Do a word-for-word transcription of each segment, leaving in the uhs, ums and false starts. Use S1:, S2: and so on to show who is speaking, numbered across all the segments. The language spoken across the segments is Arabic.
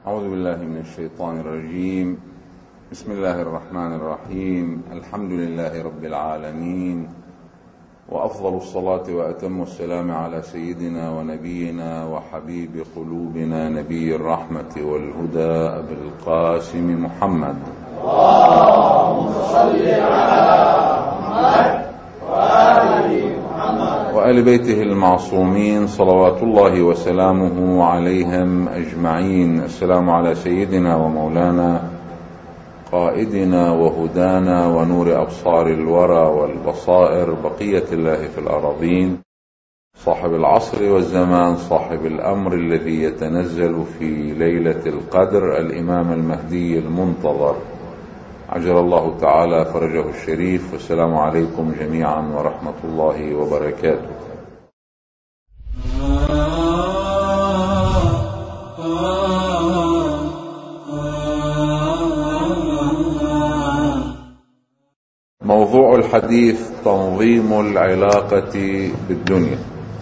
S1: أعوذ بالله من الشيطان الرجيم. بسم الله الرحمن الرحيم. الحمد لله رب العالمين، وأفضل الصلاة وأتم السلام على سيدنا ونبينا وحبيب قلوبنا نبي الرحمة والهدى أبي القاسم محمد.
S2: اللهم صل على محمد وآل محمد
S1: وآل بيته المعصومين صلوات الله وسلامه عليهم أجمعين. السلام على سيدنا ومولانا قائدنا وهدانا ونور أبصار الورى والبصائر بقية الله في الأراضين، صاحب العصر والزمان، صاحب الأمر الذي يتنزل في ليلة القدر، الإمام المهدي المنتظر عجل الله تعالى فرجه الشريف. والسلام عليكم جميعا ورحمة الله وبركاته. موضوع الحديث تنظيم العلاقة بالدنيا.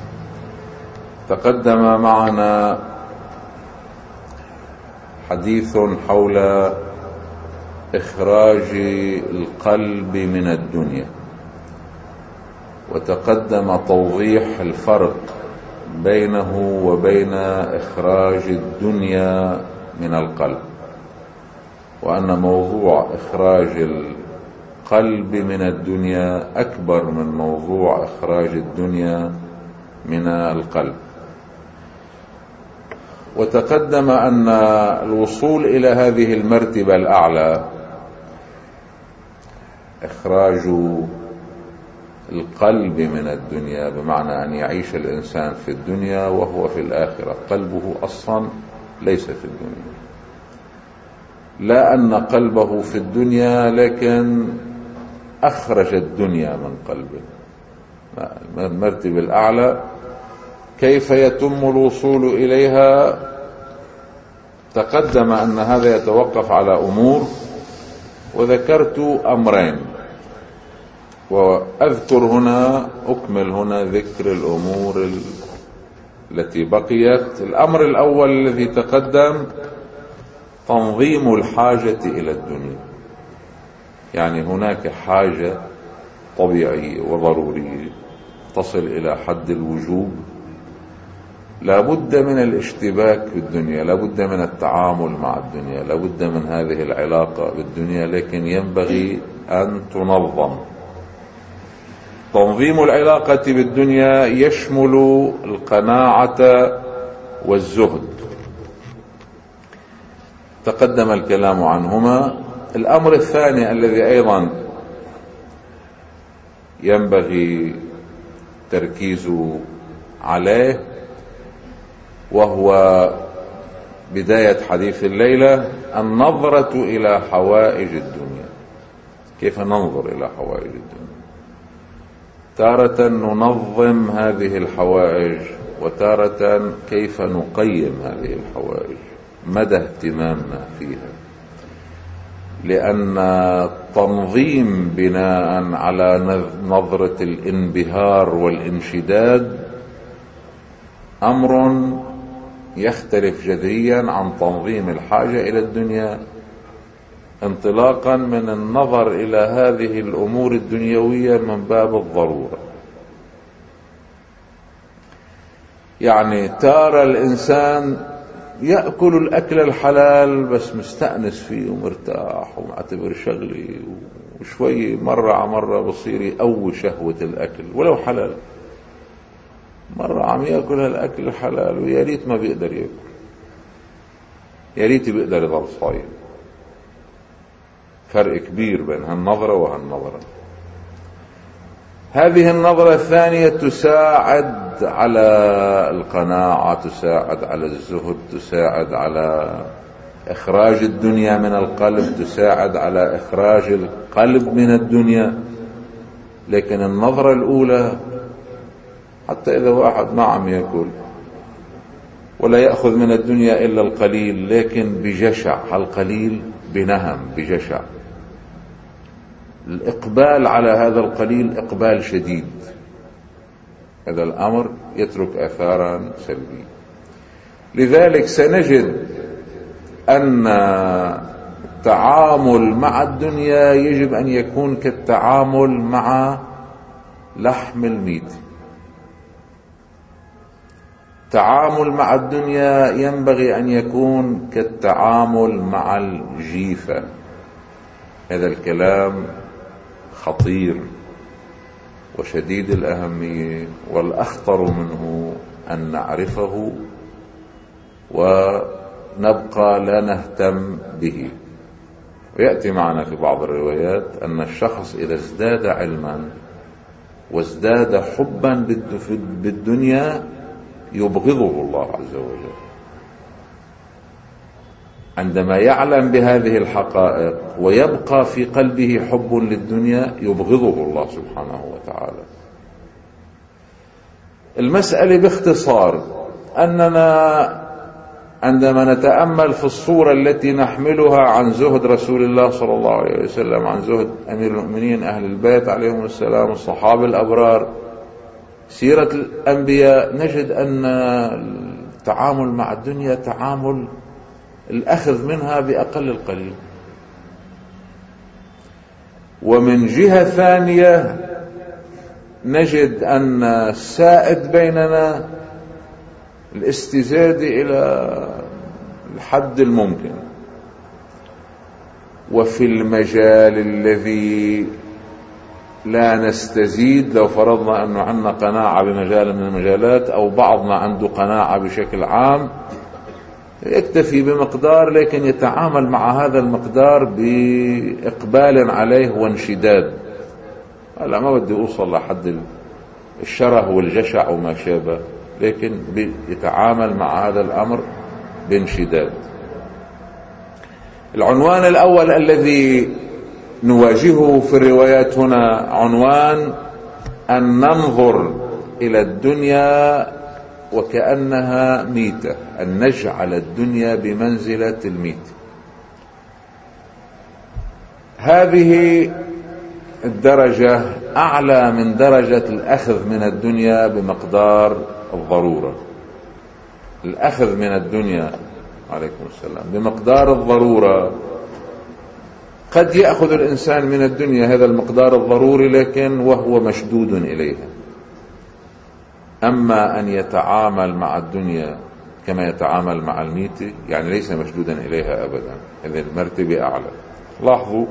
S1: تقدم معنا حديث حول إخراج القلب من الدنيا، وتقدم توضيح الفرق بينه وبين إخراج الدنيا من القلب، وأن موضوع إخراج القلب من الدنيا أكبر من موضوع إخراج الدنيا من القلب. وتقدم أن الوصول إلى هذه المرتبة الأعلى، إخراج القلب من الدنيا، بمعنى أن يعيش الإنسان في الدنيا وهو في الآخرة، قلبه أصلا ليس في الدنيا، لا أن قلبه في الدنيا لكن أخرج الدنيا من قلبه. المرتبة الأعلى كيف يتم الوصول إليها؟ تقدم أن هذا يتوقف على أمور، وذكرت أمرين، وأذكر هنا أكمل هنا ذكر الأمور التي بقيت. الأمر الأول الذي تقدم تنظيم الحاجة إلى الدنيا، يعني هناك حاجة طبيعية وضرورية تصل إلى حد الوجوب، لا بد من الاشتباك بالدنيا، لا بد من التعامل مع الدنيا، لا بد من هذه العلاقة بالدنيا، لكن ينبغي أن تنظم. تنظيم العلاقة بالدنيا يشمل القناعة والزهد، تقدم الكلام عنهما. الأمر الثاني الذي أيضا ينبغي تركيز عليه، وهو بداية حديث الليلة، النظرة إلى حوائج الدنيا. كيف ننظر إلى حوائج الدنيا؟ تارة ننظم هذه الحوائج، وتارة كيف نقيم هذه الحوائج، مدى اهتمامنا فيها، لأن تنظيم بناء على نظرة الانبهار والانشداد أمر يختلف جذريا عن تنظيم الحاجة إلى الدنيا، انطلاقا من النظر إلى هذه الأمور الدنيوية من باب الضرورة. يعني ترى الإنسان يأكل الأكل الحلال بس مستأنس فيه ومرتاح ومعتبر شغلي، وشوي مرة على مرة بصير يقوي شهوة الأكل ولو حلال، مرة عم يأكل هالأكل الحلال ويا ريت ما بيقدر يأكل، يا ريت بيقدر يضل صايم. فرق كبير بين هالنظرة وهالنظرة. هذه النظرة الثانية تساعد على القناعة، تساعد على الزهد، تساعد على إخراج الدنيا من القلب، تساعد على إخراج القلب من الدنيا. لكن النظرة الأولى، حتى إذا واحد ما عم يأكل ولا يأخذ من الدنيا إلا القليل، لكن بجشع، القليل بنهم بجشع، الإقبال على هذا القليل إقبال شديد، هذا الأمر يترك آثارا سلبية. لذلك سنجد أن التعامل مع الدنيا يجب أن يكون كالتعامل مع لحم الميت. التعامل مع الدنيا ينبغي أن يكون كالتعامل مع الجيفة. هذا الكلام خطير وشديد الأهمية، والأخطر منه أن نعرفه ونبقى لا نهتم به. ويأتي معنا في بعض الروايات أن الشخص إذا ازداد علما وازداد حبا بالدنيا يبغضه الله عز وجل. عندما يعلم بهذه الحقائق ويبقى في قلبه حب للدنيا يبغضه الله سبحانه وتعالى. المسألة باختصار أننا عندما نتأمل في الصورة التي نحملها عن زهد رسول الله صلى الله عليه وسلم، عن زهد أمير المؤمنين أهل البيت عليهم السلام، الصحابة الأبرار، سيرة الأنبياء، نجد أن التعامل مع الدنيا تعامل الأخذ منها بأقل القليل. ومن جهة ثانية نجد أن السائد بيننا الاستزادة إلى الحد الممكن. وفي المجال الذي لا نستزيد، لو فرضنا أنه عندنا قناعة بمجال من المجالات أو بعضنا عنده قناعة بشكل عام، يكتفي بمقدار لكن يتعامل مع هذا المقدار بإقبال عليه وانشداد. هلا ما بدي أوصل لحد الشره والجشع وما شابه، لكن يتعامل مع هذا الأمر بانشداد. العنوان الأول الذي نواجهه في الروايات هنا عنوان أن ننظر إلى الدنيا وكأنها ميتة، أن نجعل الدنيا بمنزلة الميت. هذه الدرجة أعلى من درجة الأخذ من الدنيا بمقدار الضرورة. الأخذ من الدنيا عليكم السلام بمقدار الضرورة، قد يأخذ الإنسان من الدنيا هذا المقدار الضروري لكن وهو مشدود إليها. أما أن يتعامل مع الدنيا كما يتعامل مع الميت، يعني ليس مشدودا إليها أبدا، هذه المرتبة أعلى. لاحظوا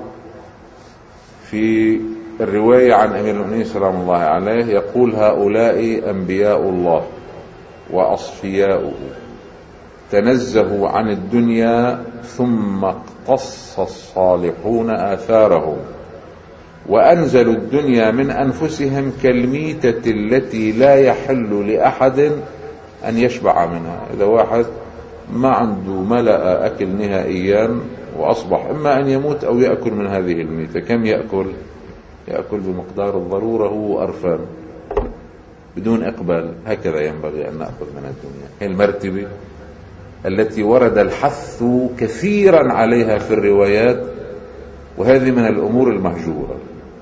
S1: في الرواية عن أمير المؤمنين سلام الله عليه يقول: هؤلاء أنبياء الله وأصفياؤه تنزهوا عن الدنيا ثم اقتص الصالحون آثارهم وأنزلوا الدنيا من أنفسهم كالميتة التي لا يحل لأحد أن يشبع منها. إذا واحد ما عنده ملأ أكل نهائيا وأصبح إما أن يموت أو يأكل من هذه الميتة، كم يأكل؟ يأكل بمقدار الضرورة هو أرفان بدون إقبال. هكذا ينبغي أن نأخذ من الدنيا. هي المرتبة التي ورد الحث كثيرا عليها في الروايات، وهذه من الأمور المهجورة.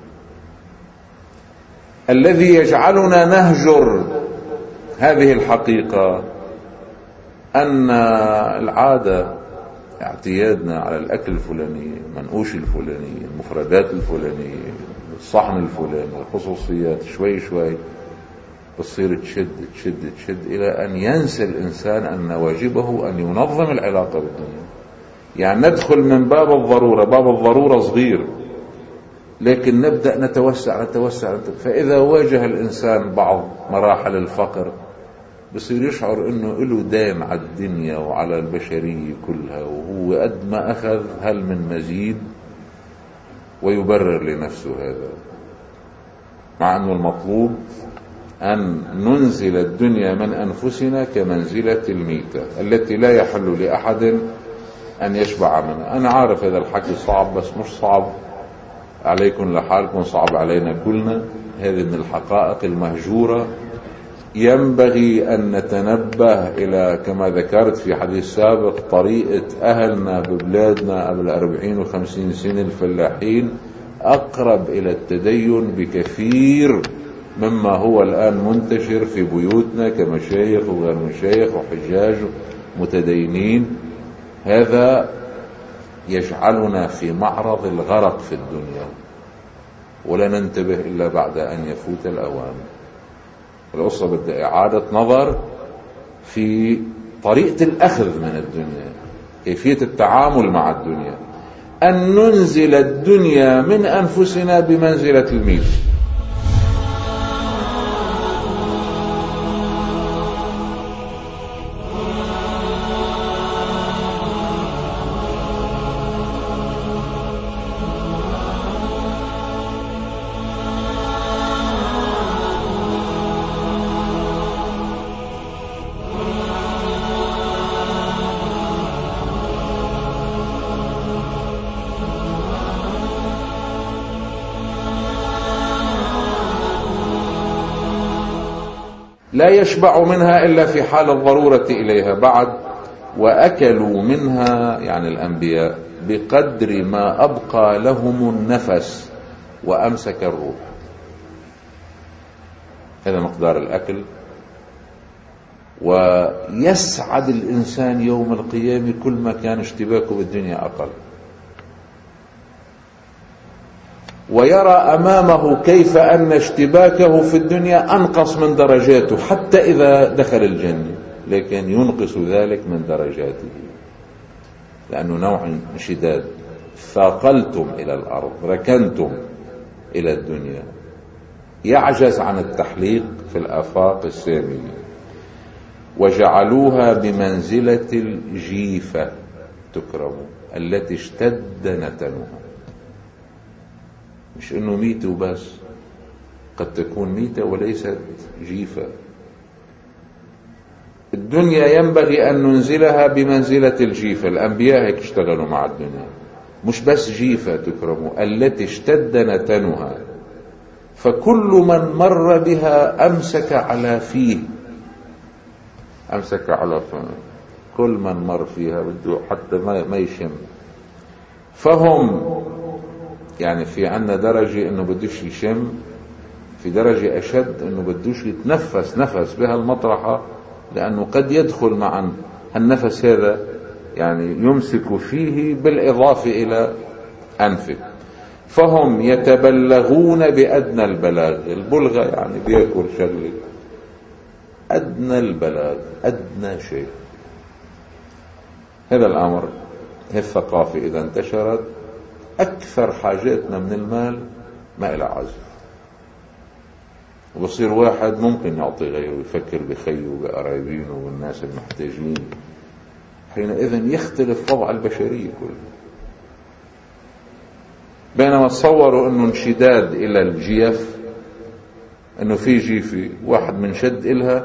S1: الذي يجعلنا نهجر هذه الحقيقة أن العادة، اعتيادنا على الأكل الفلاني، المنقوش الفلاني، المفردات الفلانية، الصحن الفلاني، الخصوصيات، شوي شوي بتصير تشد تشد تشد إلى أن ينسى الإنسان أن واجبه أن ينظم العلاقة بالدنيا. يعني ندخل من باب الضرورة، باب الضرورة صغير لكن نبدأ نتوسع نتوسع, نتوسع. فإذا واجه الإنسان بعض مراحل الفقر بصير يشعر أنه له دين على الدنيا وعلى البشرية كلها، وهو قد ما أخذ هل من مزيد، ويبرر لنفسه هذا، مع أنه المطلوب أن ننزل الدنيا من أنفسنا كمنزلة الميتة التي لا يحل لأحد أن يشبع منها. أنا عارف هذا الحكي صعب، بس مش صعب عليكم لحالكم، صعب علينا كلنا. هذه من الحقائق المهجورة ينبغي أن نتنبه إلى، كما ذكرت في حديث سابق، طريقة أهلنا ببلادنا قبل أربعين وخمسين سنة الفلاحين أقرب إلى التدين بكثير مما هو الآن منتشر في بيوتنا كمشايخ وغير مشايخ وحجاج متدينين. هذا يجعلنا في معرض الغرق في الدنيا، ولا ننتبه إلا بعد أن يفوت الأوان. القصة بدها إعادة نظر في طريقة الأخذ من الدنيا، كيفية التعامل مع الدنيا، أن ننزل الدنيا من أنفسنا بمنزلة الميت. لا يشبع منها إلا في حال الضرورة إليها بعد. وأكلوا منها يعني الأنبياء بقدر ما أبقى لهم النفس وأمسك الروح. هذا مقدار الأكل. ويسعد الإنسان يوم القيامة كل ما كان اشتباكه بالدنيا أقل، ويرى أمامه كيف أن اشتباكه في الدنيا أنقص من درجاته حتى إذا دخل الجنة، لكن ينقص ذلك من درجاته لأنه نوع انشداد. ثاقلتم إلى الأرض، ركنتم إلى الدنيا، يعجز عن التحليق في الآفاق السامية. وجعلوها بمنزلة الجيفة تكرم التي اشتد نتنها. مش انه ميتة وبس، قد تكون ميتة وليست جيفة. الدنيا ينبغي ان ننزلها بمنزلة الجيفة. الانبياء هيك اشتغلوا مع الدنيا، مش بس جيفة تكرم التي اشتد نتنها. فكل من مر بها امسك على فيه، امسك على فيه. كل من مر فيها بده حتى ما يشم. فهم يعني في عنا درجة انه بدوش يشم، في درجة اشد انه بدوش يتنفس نفس بها المطرحة، لانه قد يدخل معا النفس هذا يعني يمسك فيه بالاضافة الى انفه. فهم يتبلغون بادنى البلاغ. البلغة يعني بياكل شغله ادنى البلاغ، ادنى شيء. هذا الامر، هذه الثقافة اذا انتشرت أكثر حاجاتنا من المال ما إلى عزف، وبصير واحد ممكن يعطي غيره، يفكر بخيه وبقرايبينه والناس المحتاجين. حينئذ يختلف وضع البشرية كله. بينما تصوروا أنه انشداد إلى الجيف، أنه في جيفة واحد من شد إلها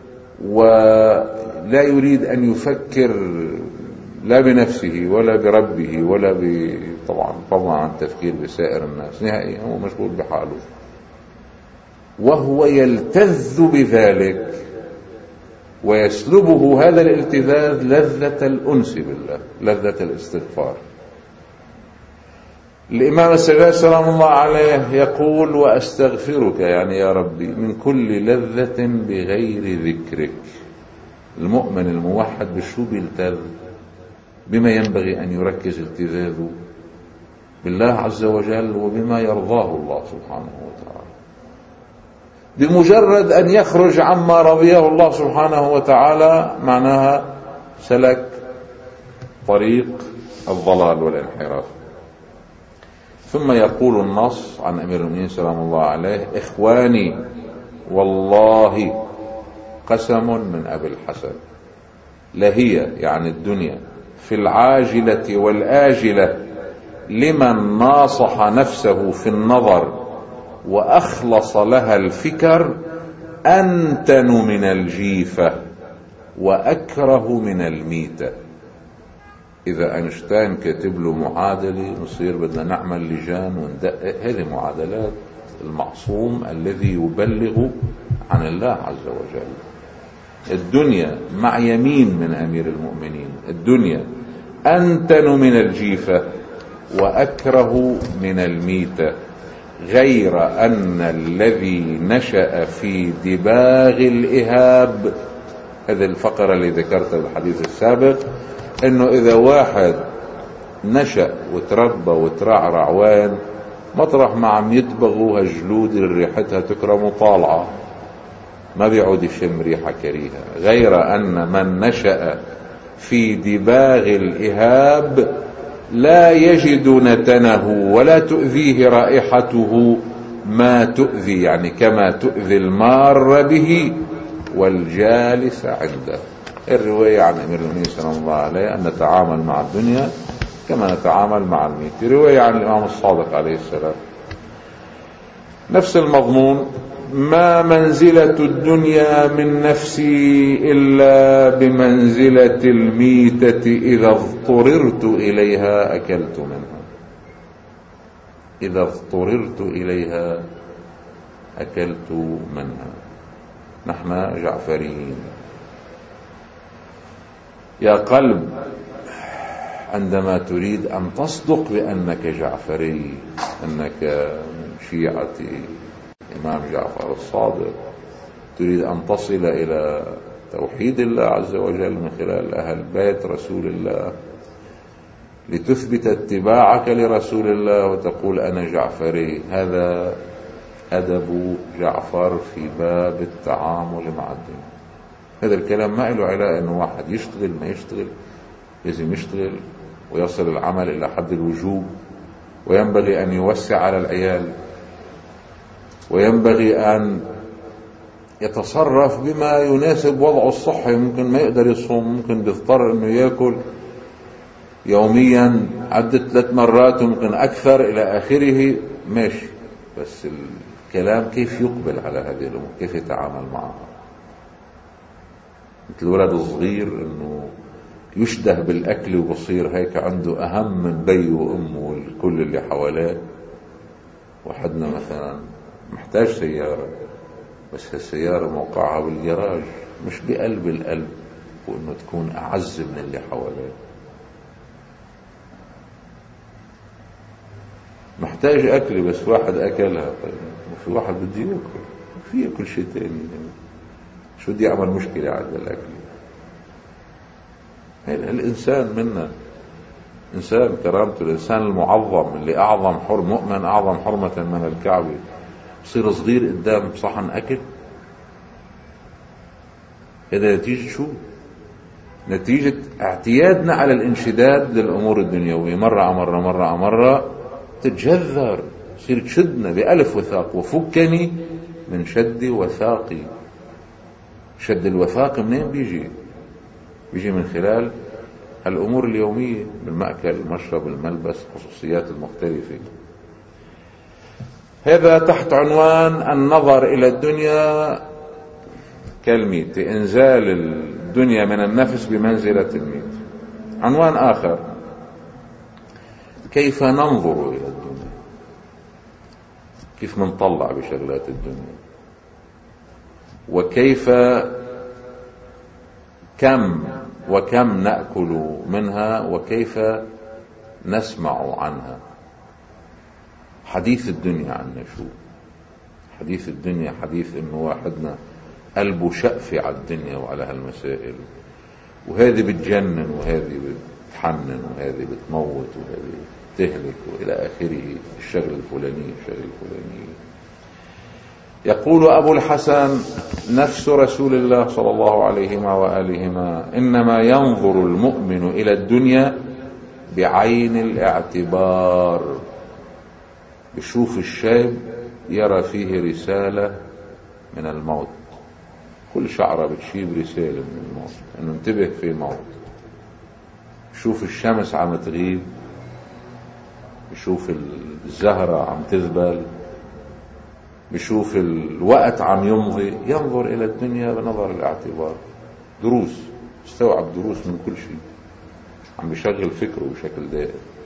S1: ولا يريد أن يفكر لا بنفسه ولا بربه ولا ب طبعا طبعا عن تفكير بسائر الناس نهائيا، هو مشغول بحاله، وهو يلتذ بذلك ويسلبه هذا الالتذاذ لذة الأنس بالله، لذة الاستغفار. الإمام السجاد سلام الله عليه يقول: وأستغفرك يعني يا ربي من كل لذة بغير ذكرك. المؤمن الموحد بالشو بيلتذ؟ بما ينبغي أن يركز التذاذه بالله عز وجل وبما يرضاه الله سبحانه وتعالى. بمجرد أن يخرج عما رضيه الله سبحانه وتعالى معناها سلك طريق الضلال والانحراف. ثم يقول النص عن أمير المؤمنين سلام الله عليه: إخواني والله قسم من أبي الحسن لهي يعني الدنيا في العاجلة والآجلة لمن ناصح نفسه في النظر وأخلص لها الفكر أنتن من الجيفة وأكره من الميتة. إذا أينشتاين كاتب له معادلة نصير بدنا نعمل لجان وندقق. هذه معادلات المعصوم الذي يبلغ عن الله عز وجل. الدنيا مع يمين من أمير المؤمنين، الدنيا أنتن من الجيفة وأكره من الميتة، غير أن الذي نشأ في دباغ الإهاب، هذه الفقرة اللي ذكرتها بالحديث السابق، انه اذا واحد نشأ وتربى وترعرع وين مطرح ما عم يدبغوا هالجلود اللي ريحتها تكرم طالعة ما بيعود يشم ريحة كريهة، غير ان من نشأ في دباغ الإهاب لا يجد نتنه ولا تؤذيه رائحته ما تؤذي، يعني كما تؤذي المار به والجالس عنده. الرواية عن أمير المؤمنين صلى الله عليه أن نتعامل مع الدنيا كما نتعامل مع الميت. رواية عن الإمام الصادق عليه السلام نفس المضمون: ما منزلة الدنيا من نفسي إلا بمنزلة الميتة إذا اضطررت إليها أكلت منها. إذا اضطررت إليها أكلت منها. نحن جعفريين. يا قلب، عندما تريد أن تصدق بأنك جعفري، أنك من شيعة إمام جعفر الصادق، تريد أن تصل إلى توحيد الله عز وجل من خلال أهل بيت رسول الله، لتثبت اتباعك لرسول الله وتقول أنا جعفري. هذا أدب جعفر في باب التعامل مع الدنيا. هذا الكلام ما له علاقة أنه واحد يشتغل ما يشتغل، لازم يشتغل ويصل العمل إلى حد الوجوب، وينبغي أن يوسع على العيال، وينبغي أن يتصرف بما يناسب وضعه الصحي. ممكن ما يقدر يصوم، ممكن بيضطر أنه يأكل يوميا عدة ثلاث مرات وممكن أكثر إلى آخره، ماشي. بس الكلام كيف يقبل على هذه الأمور، كيف يتعامل معها. مثل الولد الصغير أنه يشده بالأكل وبصير هيك عنده أهم من بيه وأمه والكل اللي حواليه. وحدنا مثلا محتاج سيارة، بس هالسيارة موقعها بالجراج مش بقلب القلب، وإنه تكون أعز من اللي حواليه. محتاج أكل، بس واحد أكلها، طيب وفي واحد بده يأكل، في يأكل شيء تاني، يعني شو بدي أعمل مشكلة على الأكل؟ الإنسان منا إنسان كرامته، الإنسان المعظم اللي أعظم حرم مؤمن أعظم حرمة من الكعبة، يصير صغير قدام صحن أكل. هذا نتيجة شو؟ نتيجة اعتيادنا على الانشداد للأمور الدنيوية. مرة مرة مرة مرة تتجذر، يصير تشدنا بألف وثاق. وفكني من شد وثاقي. شد الوثاق منين بيجي؟ بيجي من خلال الأمور اليومية، بالمأكل المشرب الملبس خصوصيات المختلفة. هذا تحت عنوان النظر إلى الدنيا كالميت، إنزال الدنيا من النفس بمنزلة الميت. عنوان آخر: كيف ننظر إلى الدنيا، كيف نطلع بشغلات الدنيا، وكيف كم وكم نأكل منها، وكيف نسمع عنها. حديث الدنيا عنا شو؟ حديث الدنيا حديث إنه واحدنا قلبه شقفي على الدنيا وعلى هالمسائل، وهذه بتجنن وهذه بتحنن وهذه بتموت وهذه تهلك وإلى آخره، الشغل الفلاني الشغل الفلاني. يقول أبو الحسن نفس رسول الله صلى الله عليه وآلهما: إنما ينظر المؤمن إلى الدنيا بعين الاعتبار. بشوف الشاب يرى فيه رسالة من الموت، كل شعرة بتشيب رسالة من الموت، أنه انتبه في موت. بشوف الشمس عم تغيب، بشوف الزهرة عم تذبل، بشوف الوقت عم يمضي. ينظر إلى الدنيا بنظر الاعتبار. دروس، استوعب دروس من كل شيء، عم بيشغل فكره بشكل دائم.